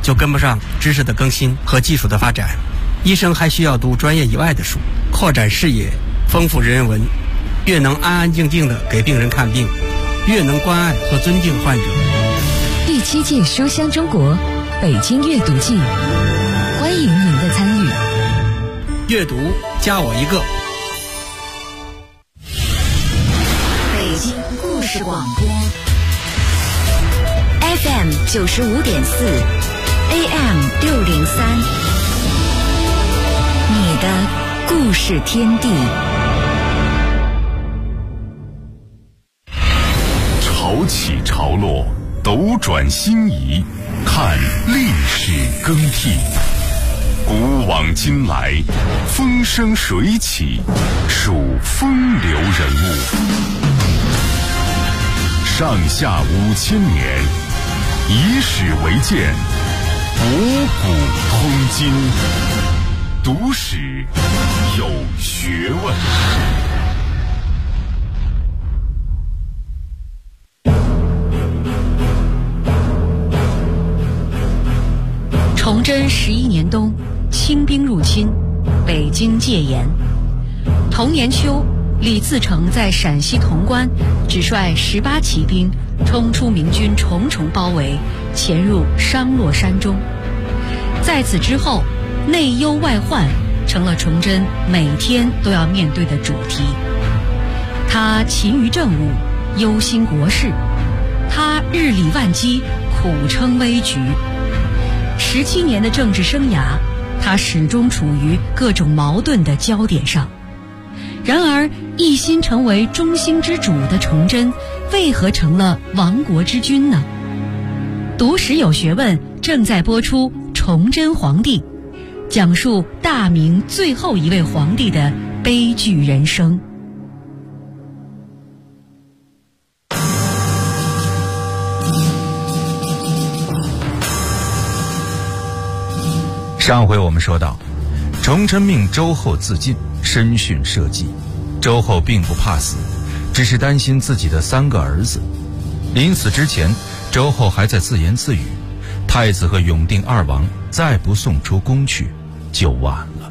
就跟不上知识的更新和技术的发展。医生还需要读专业以外的书，扩展视野，丰富人文。越能安安静静地给病人看病，越能关爱和尊敬患者。 第7届书香中国北京阅读季，欢迎您的参与。 阅读加我一个。 北京故事广播 FM 95.4 AM 603，你的故事天地。 潮起潮落，斗转星移，看历史更替。古往今来，风生水起，数风流人物。上下5000年，以史为鉴，博古通今。读史有学问。 崇祯11年冬，清兵入侵，北京戒严。同年秋，李自成在陕西潼关只率18骑兵冲出明军重重包围，潜入商洛山中。在此之后，内忧外患成了崇祯每天都要面对的主题。他勤于政务，忧心国事；他日理万机，苦撑危局。17年的政治生涯，他始终处于各种矛盾的焦点上。然而，一心成为中兴之主的崇祯，为何成了亡国之君呢？读史有学问正在播出《崇祯皇帝》，讲述大明最后一位皇帝的悲剧人生。 上回我们说到，崇祯命周后自尽，身殉社稷。周后并不怕死，只是担心自己的3个儿子。临死之前，周后还在自言自语：太子和永定2王再不送出宫去，就晚了。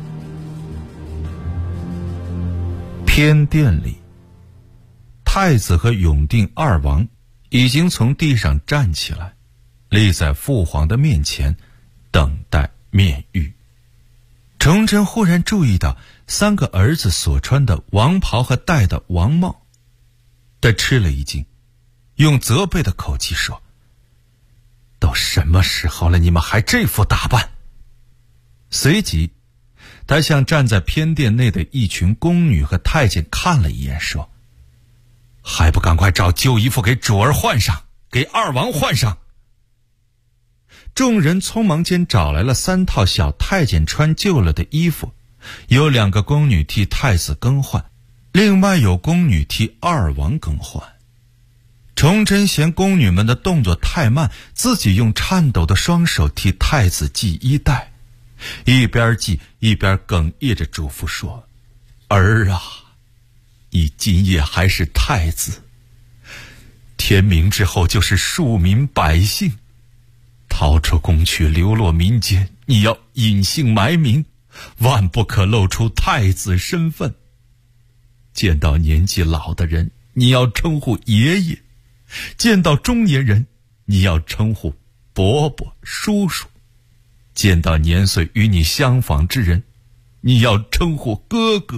偏殿里，太子和永定2王已经从地上站起来，立在父皇的面前，等待面谕。崇祯忽然注意到3个儿子所穿的王袍和戴的王帽，他吃了一惊，用责备的口气说：都什么时候了，你们还这副打扮？随即他向站在偏殿内的一群宫女和太监看了一眼，说：还不赶快找旧衣服给主儿换上，给2王换上。众人匆忙间找来了3套小太监穿旧了的衣服，有2个宫女替太子更换，另外有宫女替2王更换。崇祯嫌宫女们的动作太慢，自己用颤抖的双手替太子系衣带，一边系一边哽咽着嘱咐说：儿啊，你今夜还是太子，天明之后就是庶民百姓，逃出宫去，流落民间，你要隐姓埋名，万不可露出太子身份。见到年纪老的人，你要称呼爷爷；见到中年人，你要称呼伯伯、叔叔；见到年岁与你相仿之人，你要称呼哥哥。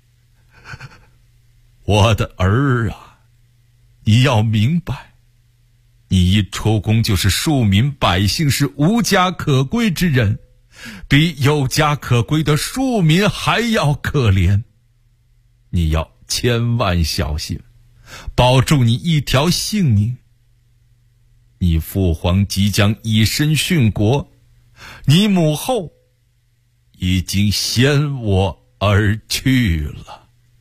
我的儿啊，你要明白，你一出宫就是庶民百姓，是无家可归之人，比有家可归的庶民还要可怜。你要千万小心，保住你一条性命。你父皇即将以身殉国，你母后已经先我而去了。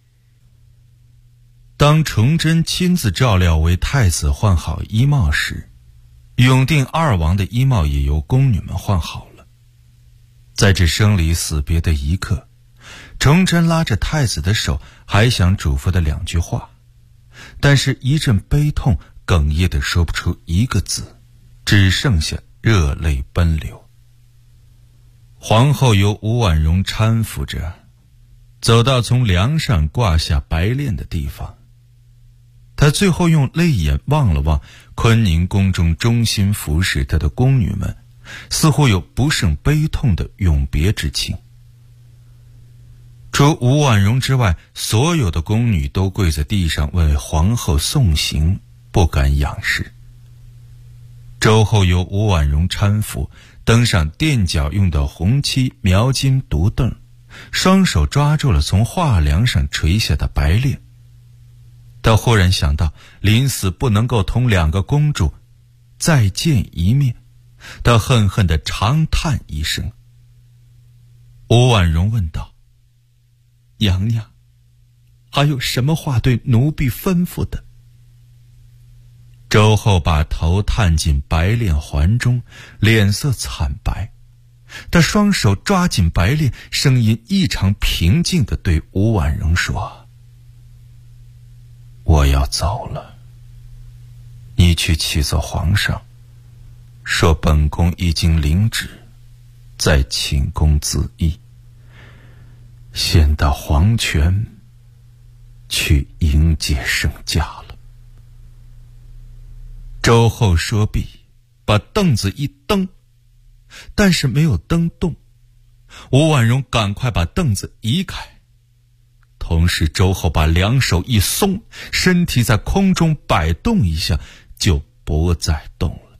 当崇祯亲自照料为太子换好衣帽时，永定2王的衣帽也由宫女们换好了。在这生离死别的一刻，崇祯拉着太子的手，还想嘱咐的2句话，但是一阵悲痛哽咽的说不出一个字，只剩下热泪奔流。皇后由吴婉容搀扶着走到从梁上挂下白链的地方，她最后用泪眼望了望坤宁宫中忠心服侍她的宫女们，似乎有不胜悲痛的永别之情。除吴婉容之外，所有的宫女都跪在地上为皇后送行，不敢仰视。周后由吴婉容搀扶登上垫脚用的红漆描金独凳，双手抓住了从画梁上垂下的白链。他忽然想到临死不能够同两个公主再见一面，他恨恨地长叹一声。吴婉容问道：娘娘，还有什么话对奴婢吩咐的？周后把头探进白链环中，脸色惨白。他双手抓紧白链，声音异常平静地对吴婉容说：我要走了，你去启奏皇上，说本宫已经领旨，在寝宫自缢，先到黄泉去迎接圣驾了。周后说毕，把凳子一蹬，但是没有蹬动。吴婉容赶快把凳子移开，同时周后把两手一松，身体在空中摆动一下，就不再动了。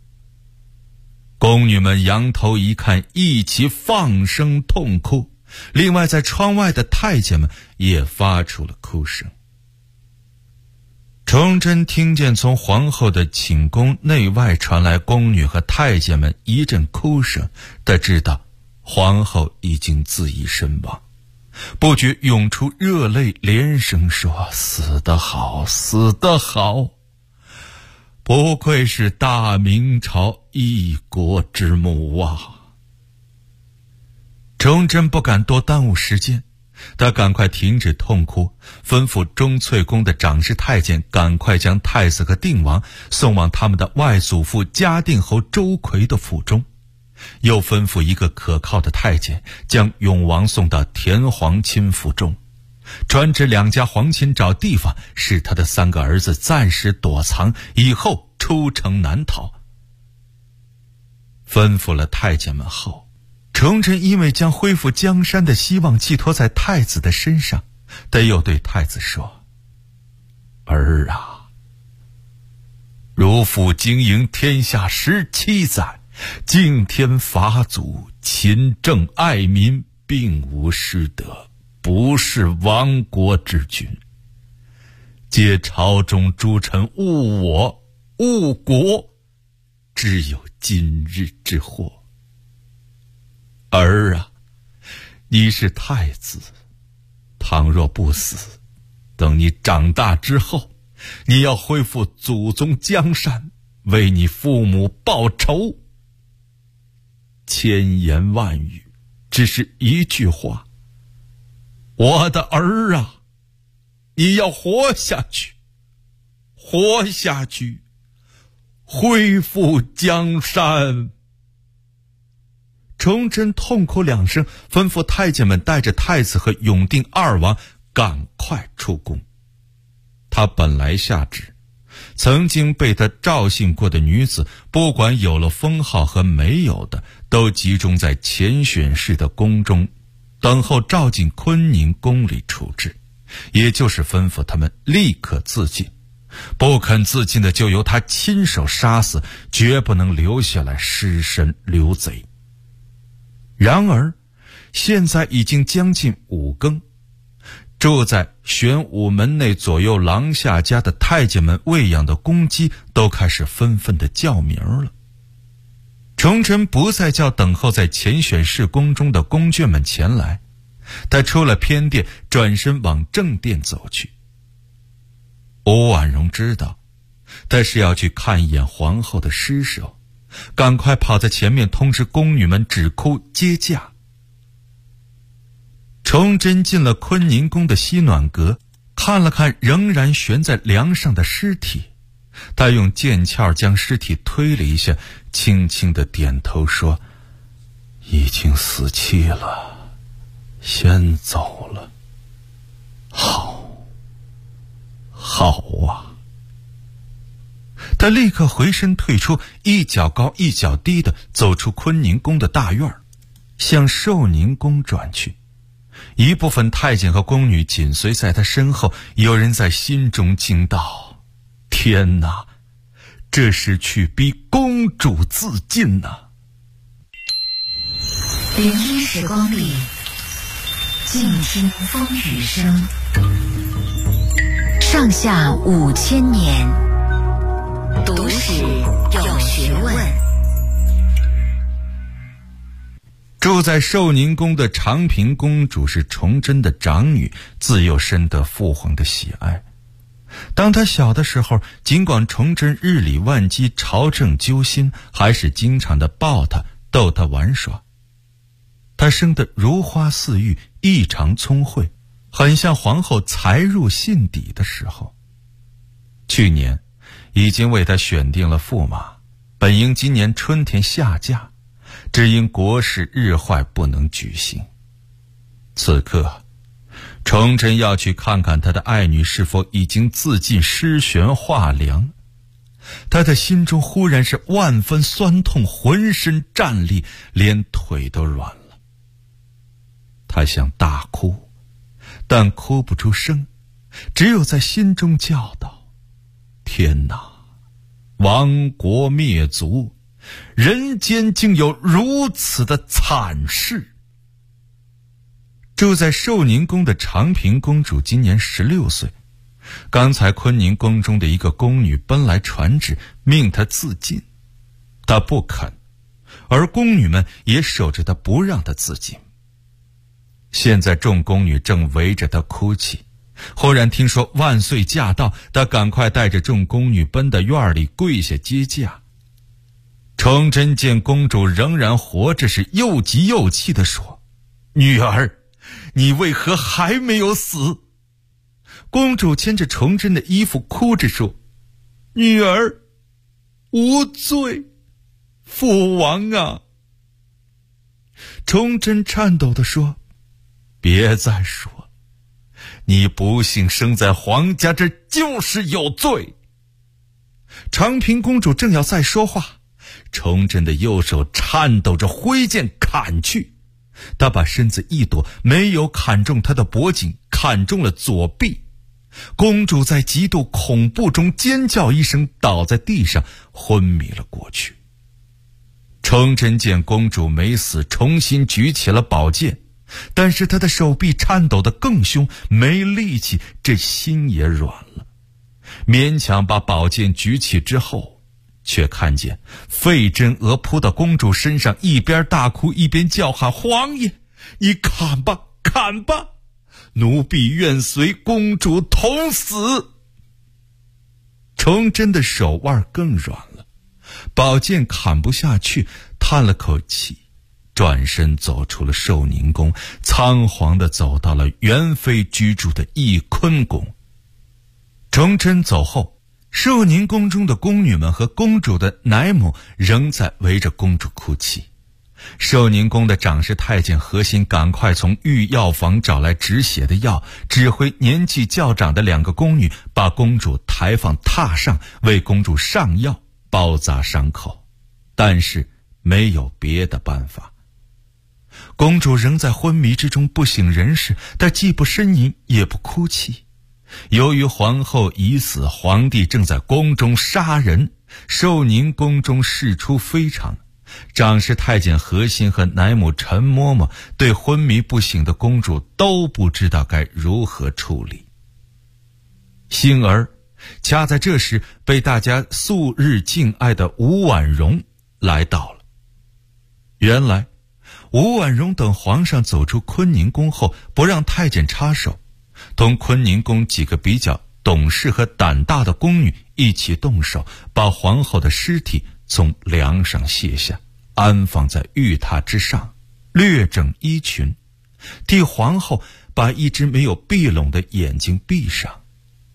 宫女们仰头一看，一起放声痛哭，另外在窗外的太监们也发出了哭声。崇祯听见从皇后的寝宫内外传来宫女和太监们一阵哭声，他知道皇后已经自缢身亡，不觉涌出热泪，连声说：死得好，死得好，不愧是大明朝一国之母啊！崇祯不敢多耽误时间，他赶快停止痛哭，吩咐钟粹宫的长侍太监赶快将太子和定王送往他们的外祖父嘉定侯周奎的府中，又吩咐一个可靠的太监将永王送到田皇亲府中，传旨两家皇亲找地方，使他的三个儿子暂时躲藏，以后出城难逃。吩咐了太监们后，崇祯因为将恢复江山的希望寄托在太子的身上，他又对太子说：儿啊，如父经营天下17载，敬天法祖，勤政爱民，并无失德，不是亡国之君。皆朝中诸臣误我误国，只有今日之祸。儿啊，你是太子，倘若不死，等你长大之后，你要恢复祖宗江山，为你父母报仇。千言万语，只是一句话：我的儿啊，你要活下去，活下去，恢复江山。崇祯痛哭两声，吩咐太监们带着太子和永定二王赶快出宫。他本来下旨，曾经被他召信过的女子，不管有了封号和没有的，都集中在前选氏的宫中，等候召进坤宁宫里处置，也就是吩咐他们立刻自尽，不肯自尽的就由他亲手杀死，绝不能留下来尸身留贼。然而现在已经将近5更，住在玄武门内左右廊下家的太监们喂养的公鸡都开始纷纷的叫名了。崇祯不再叫等候在前选氏宫中的宫眷们前来，他出了偏殿，转身往正殿走去。吴婉容知道他是要去看一眼皇后的尸首，赶快跑在前面通知宫女们止哭接驾。崇祯进了坤宁宫的西暖阁，看了看仍然悬在梁上的尸体， 他用剑鞘将尸体推了一下，轻轻地点头说：“已经死气了，先走了。”好啊！他立刻回身退出，一脚高一脚低地走出坤宁宫的大院，向寿宁宫转去。一部分太监和宫女紧随在他身后，有人在心中惊道：“天哪，这是去逼公主自尽呐！” 聆听时光里，静听风雨声。上下5000年，读史有学问。 住在寿宁宫的长平公主是崇祯的长女，自幼深得父皇的喜爱。当她小的时候，尽管崇祯日理万机，朝政揪心，还是经常的抱她，逗她玩耍。她生得如花似玉，异常聪慧，很像皇后才入信底的时候。去年已经为她选定了驸马，本应今年春天下嫁，只因国事日坏不能举行。此刻崇祯要去看看他的爱女是否已经自尽尸悬化凉，他的心中忽然是万分酸痛，浑身战栗，连腿都软了。他想大哭，但哭不出声，只有在心中叫道：“天哪，亡国灭族，人间竟有如此的惨事！”住在寿宁宫的长平公主今年16岁，刚才坤宁宫中的一个宫女奔来传旨，命她自尽，她不肯，而宫女们也守着她，不让她自尽。现在众宫女正围着她哭泣，忽然听说万岁驾到，她赶快带着众宫女奔到院里跪下接驾。崇祯见公主仍然活着，是又急又气地说：“女儿，你为何还没有死？”公主牵着崇祯的衣服哭着说：“女儿无罪，父王啊！”崇祯颤抖地说：“别再说，你不幸生在皇家，这就是有罪。”长平公主正要再说话，崇祯的右手颤抖着挥剑砍去，他把身子一躲，没有砍中他的脖颈，砍中了左臂。公主在极度恐怖中尖叫一声，倒在地上昏迷了过去。崇祯见公主没死，重新举起了宝剑，但是他的手臂颤抖得更凶，没力气，这心也软了。勉强把宝剑举起之后，却看见费真娥扑到公主身上，一边大哭一边叫喊：“皇爷，你砍吧，砍吧！奴婢愿随公主同死。”崇祯的手腕更软了，宝剑砍不下去，叹了口气，转身走出了寿宁宫，仓皇地走到了元妃居住的翊坤宫。崇祯走后，寿宁宫中的宫女们和公主的奶母仍在围着公主哭泣。寿宁宫的长侍太监何心赶快从御药房找来止血的药，指挥年纪较长的2个宫女把公主抬放榻上，为公主上药包扎伤口，但是没有别的办法。公主仍在昏迷之中不省人事，但既不呻吟也不哭泣。由于皇后已死，皇帝正在宫中杀人，寿宁宫中事出非常。长侍太监何心和奶母陈嬷嬷对昏迷不醒的公主都不知道该如何处理。幸而恰在这时，被大家素日敬爱的吴婉容来到了。原来吴婉容等皇上走出坤宁宫后，不让太监插手，同坤宁宫几个比较懂事和胆大的宫女一起动手，把皇后的尸体从梁上卸下，安放在玉榻之上，略整衣裙，替皇后把一只没有闭拢的眼睛闭上，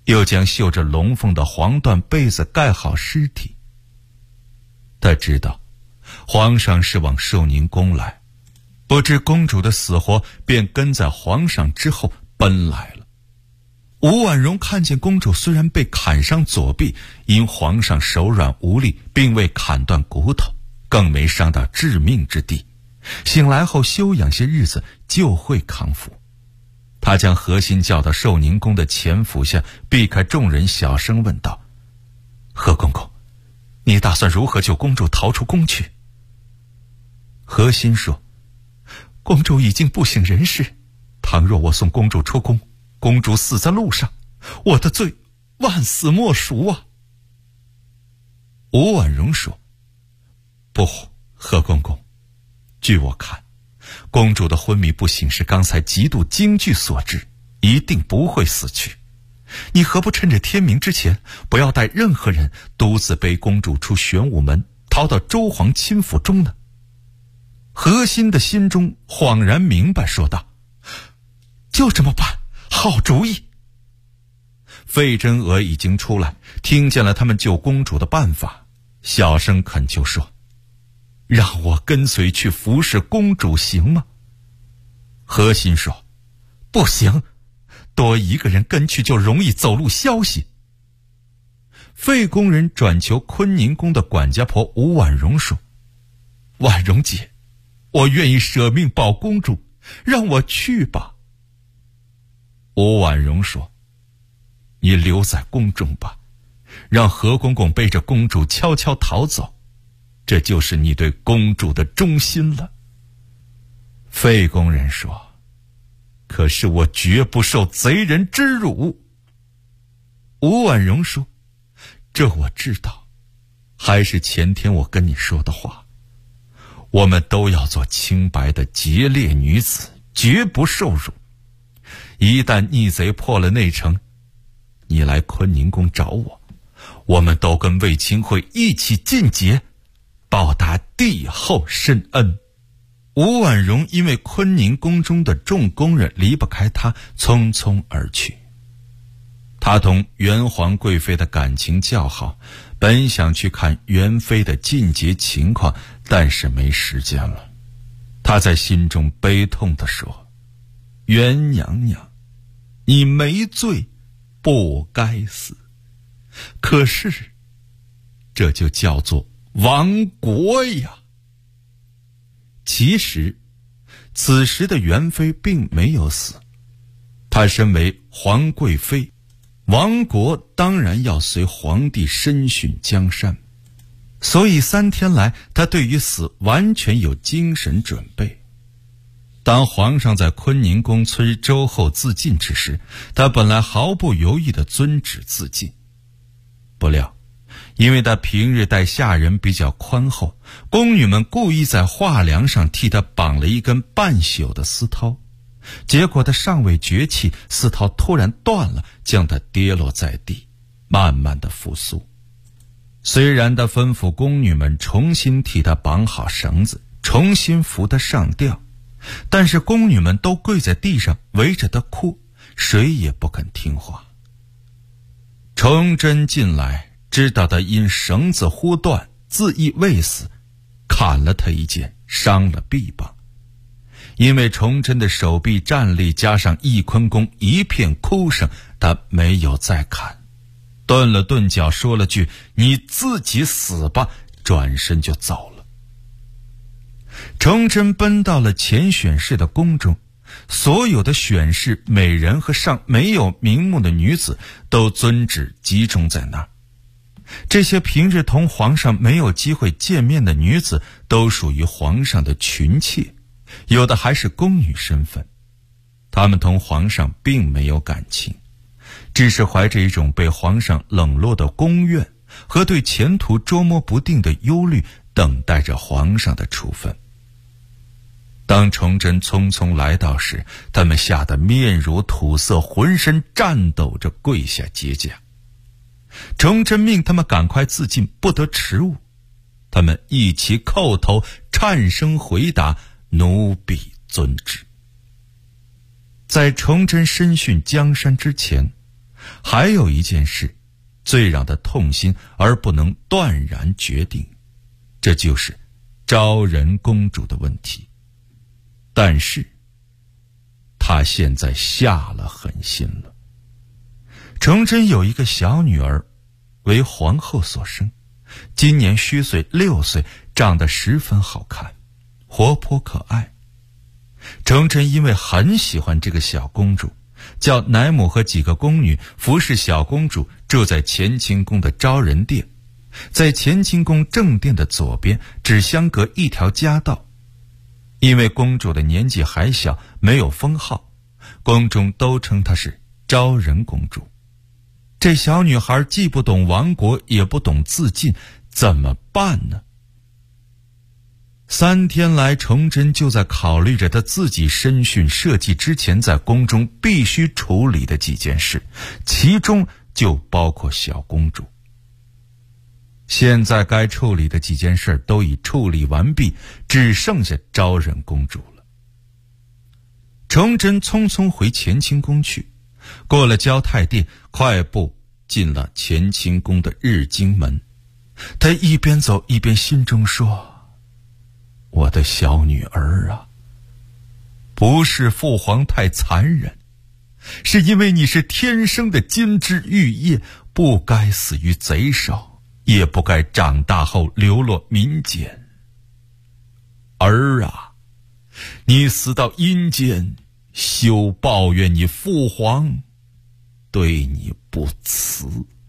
又将绣着龙凤的黄缎被子盖好尸体。他知道皇上是往寿宁宫来，不知公主的死活，便跟在皇上之后奔来了。吴婉容看见公主虽然被砍伤左臂，因皇上手软无力，并未砍断骨头，更没伤到致命之地，醒来后休养些日子就会康复。他将何心叫到寿宁宫的前府下，避开众人，小声问道：何公公，你打算如何救公主逃出宫去？何心说：公主已经不省人事，倘若我送公主出宫，公主死在路上，我的罪万死莫赎啊。吴婉容说：不，何公公，据我看，公主的昏迷不醒是刚才极度惊惧所致，一定不会死去。你何不趁着天明之前，不要带任何人，独自背公主出玄武门，逃到周皇亲府中呢？何心的心中恍然明白，说道：就这么办，好主意。费真娥已经出来，听见了他们救公主的办法，小声恳求说：让我跟随去服侍公主行吗？何心说：不行，多一个人跟去就容易走漏消息。费公人转求坤宁宫的管家婆吴婉容说：婉容姐，我愿意舍命保公主，让我去吧。吴婉容说：你留在宫中吧，让何公公背着公主悄悄逃走，这就是你对公主的忠心了。费公人说：可是我绝不受贼人之辱。吴婉容说：这我知道，还是前天我跟你说的话，我们都要做清白的节烈女子，绝不受辱。一旦逆贼破了内城，你来坤宁宫找我，我们都跟卫青会一起进节，报答帝后深恩。吴婉容因为坤宁宫中的众宫人离不开她，匆匆而去。她同元皇贵妃的感情较好，本想去看元妃的进节情况，但是没时间了。她在心中悲痛地说：元娘娘，你没罪，不该死，可是这就叫做亡国呀。其实此时的元妃并没有死，她身为皇贵妃，亡国当然要随皇帝身殉江山，所以3天来她对于死完全有精神准备。当皇上在坤宁宫催周后自尽之时，她本来毫不犹豫地遵旨自尽。不料因为她平日待下人比较宽厚，宫女们故意在画梁上替她绑了一根半宿的丝绦，结果她尚未绝气，丝绦突然断了，将她跌落在地，慢慢的复苏。虽然她吩咐宫女们重新替她绑好绳子，重新扶她上吊，但是宫女们都跪在地上围着她哭，谁也不肯听话。崇祯进来，知道他因绳子忽断，自缢未死，砍了他一剑，伤了臂膀。因为崇祯的手臂战力加上翊坤宫一片哭声，他没有再砍，顿了顿脚，说了句你自己死吧，转身就走了。崇祯奔到了前选侍的宫中，所有的选侍、美人和尚没有名目的女子都遵旨集中在那儿。这些平日同皇上没有机会见面的女子，都属于皇上的群妾，有的还是宫女身份。她们同皇上并没有感情，只是怀着一种被皇上冷落的宫怨和对前途捉摸不定的忧虑，等待着皇上的处分。当崇祯匆匆来到时，他们吓得面如土色，浑身颤抖着跪下接驾。崇祯命他们赶快自尽，不得迟误。他们一齐叩头，颤声回答：奴婢遵旨。在崇祯身殉江山之前， 还有一件事最让他痛心而不能断然决定，这就是昭仁公主的问题。但是他现在下了狠心了。崇祯有一个小女儿，为皇后所生，今年虚岁6岁，长得十分好看，活泼可爱。崇祯因为很喜欢这个小公主，叫奶母和几个宫女服侍小公主，住在乾清宫的昭仁殿。在乾清宫正殿的左边，只相隔一条夹道。因为公主的年纪还小，没有封号，宫中都称她是昭仁公主。这小女孩既不懂亡国，也不懂自尽，怎么办呢？3天来，崇祯就在考虑着他自己审讯社稷之前在宫中必须处理的几件事，其中就包括小公主。现在该处理的几件事都已处理完毕，只剩下昭仁公主了。崇祯匆匆回乾清宫去，过了交泰殿，快步进了乾清宫的日经门。他一边走一边心中说：我的小女儿啊，不是父皇太残忍，是因为你是天生的金枝玉叶，不该死于贼手，也不该长大后流落民间。儿啊，你死到阴间，休抱怨你父皇对你不慈。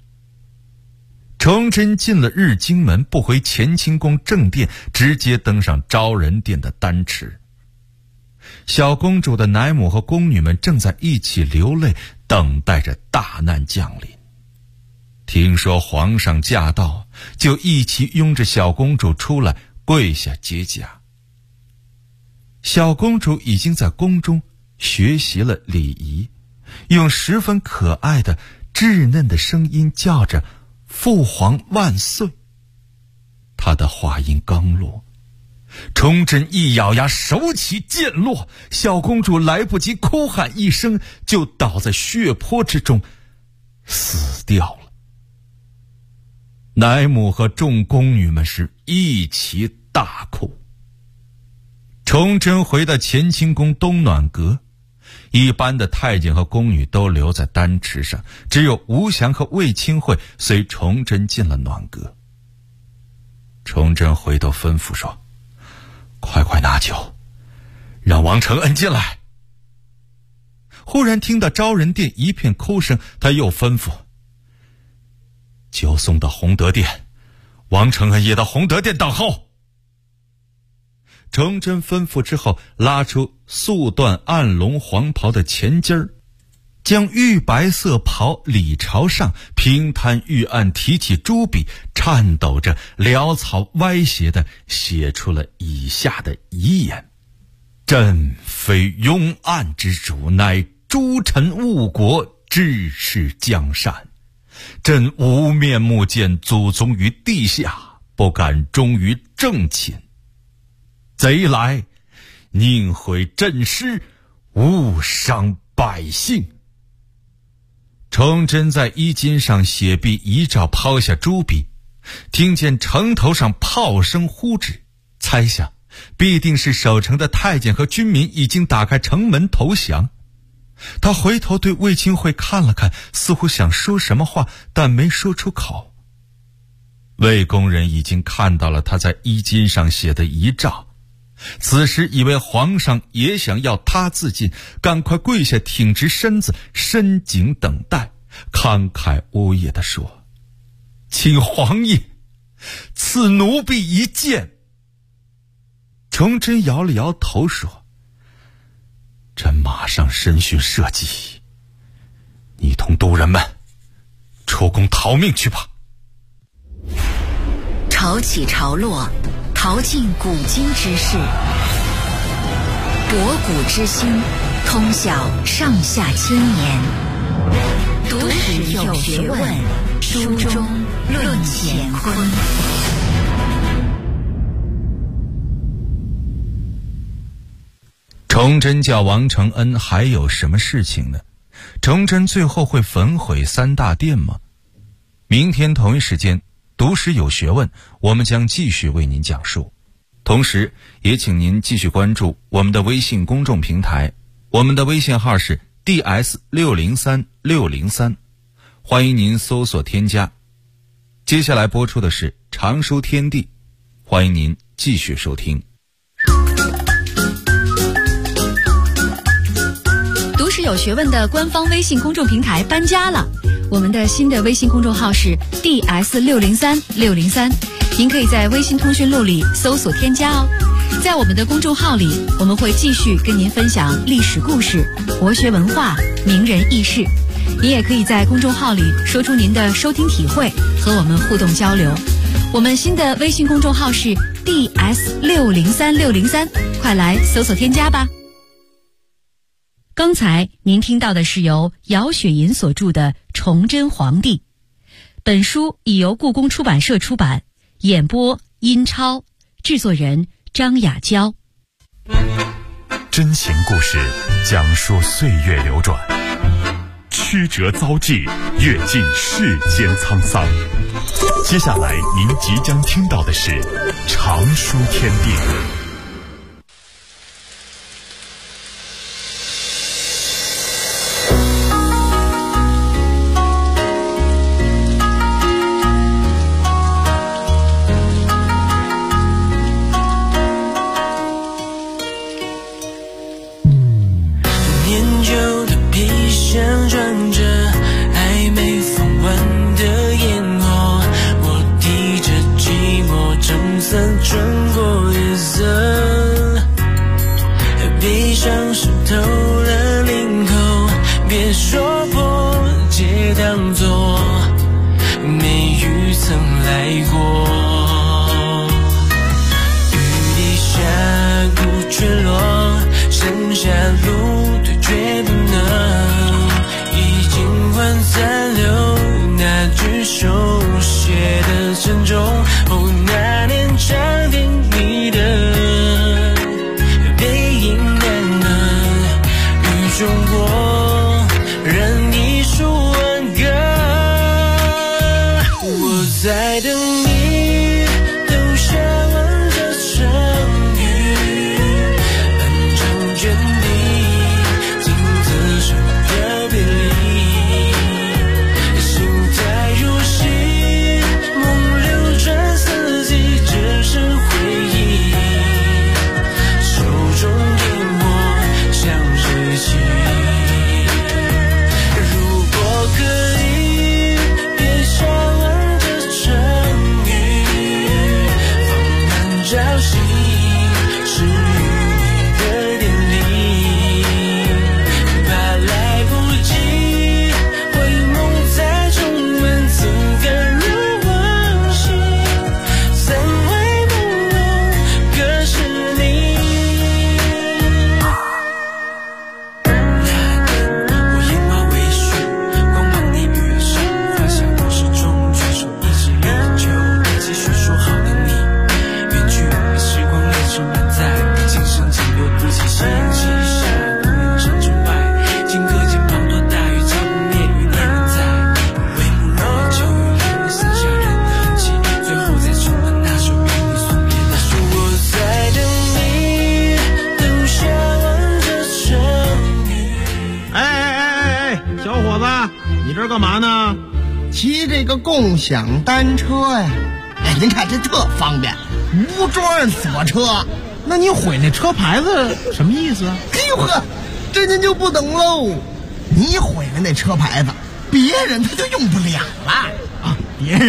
崇祯进了日经门，不回乾清宫正殿，直接登上昭仁殿的丹池。小公主的奶母和宫女们正在一起流泪，等待着大难降临。听说皇上驾到，就一起拥着小公主出来，跪下接驾。小公主已经在宫中学习了礼仪，用十分可爱的稚嫩的声音叫着父皇万岁。她的话音刚落，崇祯一咬牙，手起剑落，小公主来不及哭喊一声，就倒在血泊之中死掉了。奶母和众宫女们是一起大哭。崇祯回到乾清宫东暖阁，一般的太监和宫女都留在丹池上，只有吴祥和魏清惠随崇祯进了暖阁。崇祯回头吩咐说：快快拿酒，让王承恩进来。忽然听到昭仁殿一片哭声，他又吩咐：酒送到洪德殿，王承恩也到洪德殿等候。崇祯吩咐之后，拉出素缎暗龙黄袍的前襟儿，将玉白色袍理朝上，平摊玉案，提起朱笔，颤抖着潦草歪斜地写出了以下的遗言：朕非庸案之主，乃诸臣误国，治世江山。朕无面目见祖宗于地下，不敢忠于正寝。贼来，宁毁朕师，勿伤百姓。崇祯在衣襟上写毕遗诏，抛下朱笔，听见城头上炮声呼之，猜想必定是守城的太监和军民已经打开城门投降。他回头对魏清惠看了看，似乎想说什么话，但没说出口。魏工人已经看到了他在衣襟上写的遗诏，此时以为皇上也想要他自尽，赶快跪下挺直身子，深颈等待，慷慨呜咽地说：请皇爷赐奴婢一剑。崇祯摇了摇头说：朕马上审讯社稷，你同督人们出宫逃命去吧。 潮起潮落，淘尽古今之事，博古之心，通晓上下千年。读史有学问，书中论乾坤。 崇祯叫王承恩还有什么事情呢？ 崇祯最后会焚毁3大殿吗？明天同一时间，读史有学问，我们将继续为您讲述。同时也请您继续关注我们的微信公众平台，我们的微信号是 DS603603，欢迎您搜索添加。接下来播出的是常书天地，欢迎您继续收听。 读史有学问的官方微信公众平台搬家了，我们的新的微信公众号是 DS603603，您可以在微信通讯录里搜索添加哦。在我们的公众号里，我们会继续跟您分享历史故事、国学文化、名人轶事。您也可以在公众号里说出您的收听体会，和我们互动交流。我们新的微信公众号是 DS603603，快来搜索添加吧。刚才您听到的是由姚雪银所著的《崇祯皇帝》，本书已由故宫出版社出版，演播殷超，制作人张雅娇。 真情故事讲述岁月流转，曲折遭际，阅尽世间沧桑。接下来您即将听到的是常书天地。 共享单车呀，哎，您看这特方便，无桩锁车。 那你毁那车牌子什么意思啊？ 哎呦呵，这您就不懂喽。你毁了那车牌子，别人他就用不了了啊，别人。